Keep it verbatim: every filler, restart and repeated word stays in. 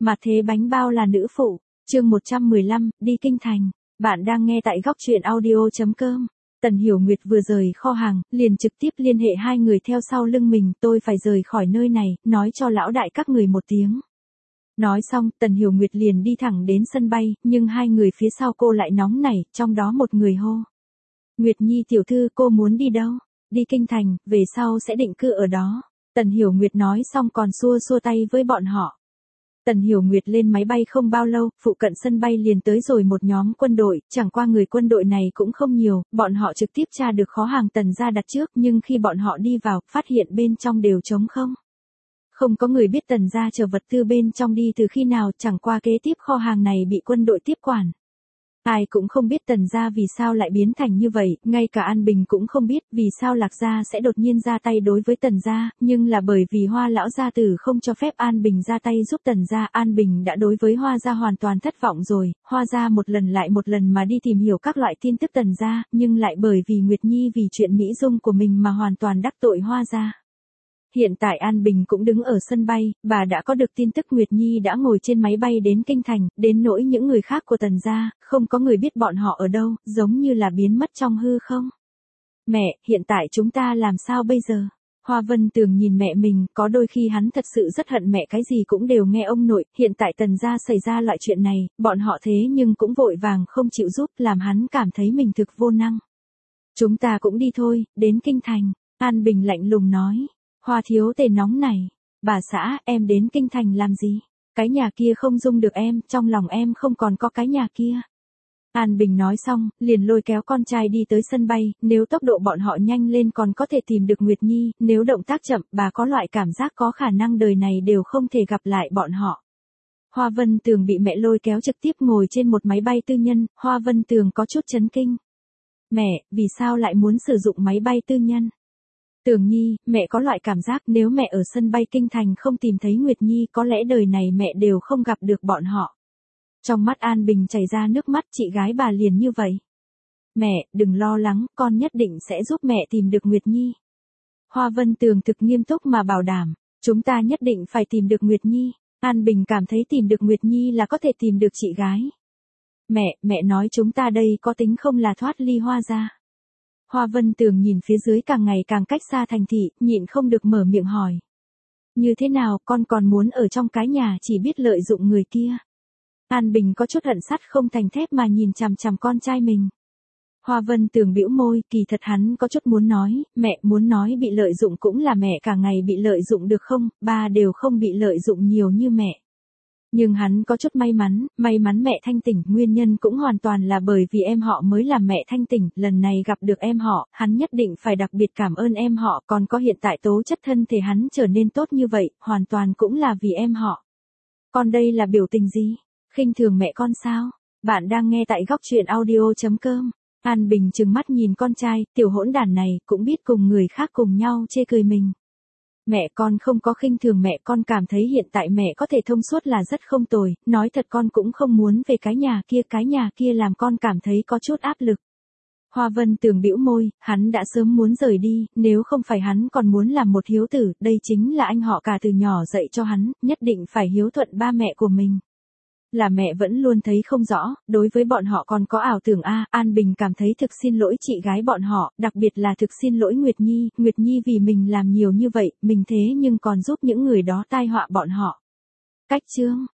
Mà thế bánh bao là nữ phụ, chương một trăm mười lăm, đi kinh thành. Bạn đang nghe tại góc truyện audio chấm com. Tần Hiểu Nguyệt vừa rời kho hàng, liền trực tiếp liên hệ hai người theo sau lưng mình, tôi phải rời khỏi nơi này, nói cho lão đại các người một tiếng. Nói xong, Tần Hiểu Nguyệt liền đi thẳng đến sân bay, nhưng hai người phía sau cô lại nóng nảy, trong đó một người hô. Nguyệt Nhi tiểu thư, cô muốn đi đâu? Đi kinh thành, về sau sẽ định cư ở đó. Tần Hiểu Nguyệt nói xong còn xua xua tay với bọn họ. Tần Hiểu Nguyệt lên máy bay không bao lâu, phụ cận sân bay liền tới rồi một nhóm quân đội, chẳng qua người quân đội này cũng không nhiều, bọn họ trực tiếp tra được kho hàng Tần gia đặt trước, nhưng khi bọn họ đi vào, phát hiện bên trong đều trống không. Không có người biết Tần gia chở vật tư bên trong đi từ khi nào, chẳng qua kế tiếp kho hàng này bị quân đội tiếp quản. Ai cũng không biết Tần gia vì sao lại biến thành như vậy, ngay cả An Bình cũng không biết vì sao Lạc gia sẽ đột nhiên ra tay đối với Tần gia, nhưng là bởi vì Hoa lão gia tử không cho phép An Bình ra tay giúp Tần gia, An Bình đã đối với Hoa gia hoàn toàn thất vọng rồi, Hoa gia một lần lại một lần mà đi tìm hiểu các loại tin tức Tần gia, nhưng lại bởi vì Nguyệt Nhi vì chuyện mỹ dung của mình mà hoàn toàn đắc tội Hoa gia. Hiện tại An Bình cũng đứng ở sân bay, bà đã có được tin tức Nguyệt Nhi đã ngồi trên máy bay đến kinh thành, đến nỗi những người khác của Tần gia, không có người biết bọn họ ở đâu, giống như là biến mất trong hư không. Mẹ, hiện tại chúng ta làm sao bây giờ? Hoa Vân Tường nhìn mẹ mình, có đôi khi hắn thật sự rất hận mẹ cái gì cũng đều nghe ông nội, hiện tại Tần gia xảy ra loại chuyện này, bọn họ thế nhưng cũng vội vàng không chịu giúp, làm hắn cảm thấy mình thực vô năng. Chúng ta cũng đi thôi, đến kinh thành, An Bình lạnh lùng nói. Hoa thiếu tề nóng này, bà xã, em đến kinh thành làm gì? Cái nhà kia không dung được em, trong lòng em không còn có cái nhà kia. An Bình nói xong, liền lôi kéo con trai đi tới sân bay, nếu tốc độ bọn họ nhanh lên còn có thể tìm được Nguyệt Nhi, nếu động tác chậm, bà có loại cảm giác có khả năng đời này đều không thể gặp lại bọn họ. Hoa Vân Tường bị mẹ lôi kéo trực tiếp ngồi trên một máy bay tư nhân, Hoa Vân Tường có chút chấn kinh. Mẹ, vì sao lại muốn sử dụng máy bay tư nhân? Tường Nhi, mẹ có loại cảm giác nếu mẹ ở sân bay kinh thành không tìm thấy Nguyệt Nhi có lẽ đời này mẹ đều không gặp được bọn họ. Trong mắt An Bình chảy ra nước mắt, chị gái bà liền như vậy. Mẹ, đừng lo lắng, con nhất định sẽ giúp mẹ tìm được Nguyệt Nhi. Hoa Vân Tường thực nghiêm túc mà bảo đảm, chúng ta nhất định phải tìm được Nguyệt Nhi. An Bình cảm thấy tìm được Nguyệt Nhi là có thể tìm được chị gái. Mẹ, mẹ nói chúng ta đây có tính không là thoát ly Hoa gia. Hoa Vân Tường nhìn phía dưới càng ngày càng cách xa thành thị, nhịn không được mở miệng hỏi. Như thế nào, con còn muốn ở trong cái nhà chỉ biết lợi dụng người kia. An Bình có chút hận sắt không thành thép mà nhìn chằm chằm con trai mình. Hoa Vân Tường bĩu môi, kỳ thật hắn có chút muốn nói, mẹ muốn nói bị lợi dụng cũng là mẹ cả ngày bị lợi dụng được không, ba đều không bị lợi dụng nhiều như mẹ. Nhưng hắn có chút may mắn, may mắn mẹ thanh tỉnh, nguyên nhân cũng hoàn toàn là bởi vì em họ mới làm mẹ thanh tỉnh, lần này gặp được em họ, hắn nhất định phải đặc biệt cảm ơn em họ, còn có hiện tại tố chất thân thể hắn trở nên tốt như vậy, hoàn toàn cũng là vì em họ. Con đây là biểu tình gì? Khinh thường mẹ con sao? Bạn đang nghe tại góc truyện audio chấm com. An Bình trừng mắt nhìn con trai, tiểu hỗn đản này, cũng biết cùng người khác cùng nhau chê cười mình. Mẹ con không có khinh thường mẹ, con cảm thấy hiện tại mẹ có thể thông suốt là rất không tồi, nói thật con cũng không muốn về cái nhà kia, cái nhà kia làm con cảm thấy có chút áp lực. Hoa Vân Tường bĩu môi, hắn đã sớm muốn rời đi, nếu không phải hắn còn muốn làm một hiếu tử, đây chính là anh họ cả từ nhỏ dạy cho hắn, nhất định phải hiếu thuận ba mẹ của mình. Là mẹ vẫn luôn thấy không rõ, đối với bọn họ còn có ảo tưởng a, An Bình cảm thấy thực xin lỗi chị gái bọn họ, đặc biệt là thực xin lỗi Nguyệt Nhi, Nguyệt Nhi vì mình làm nhiều như vậy, mình thế nhưng còn giúp những người đó tai họa bọn họ. Cách chương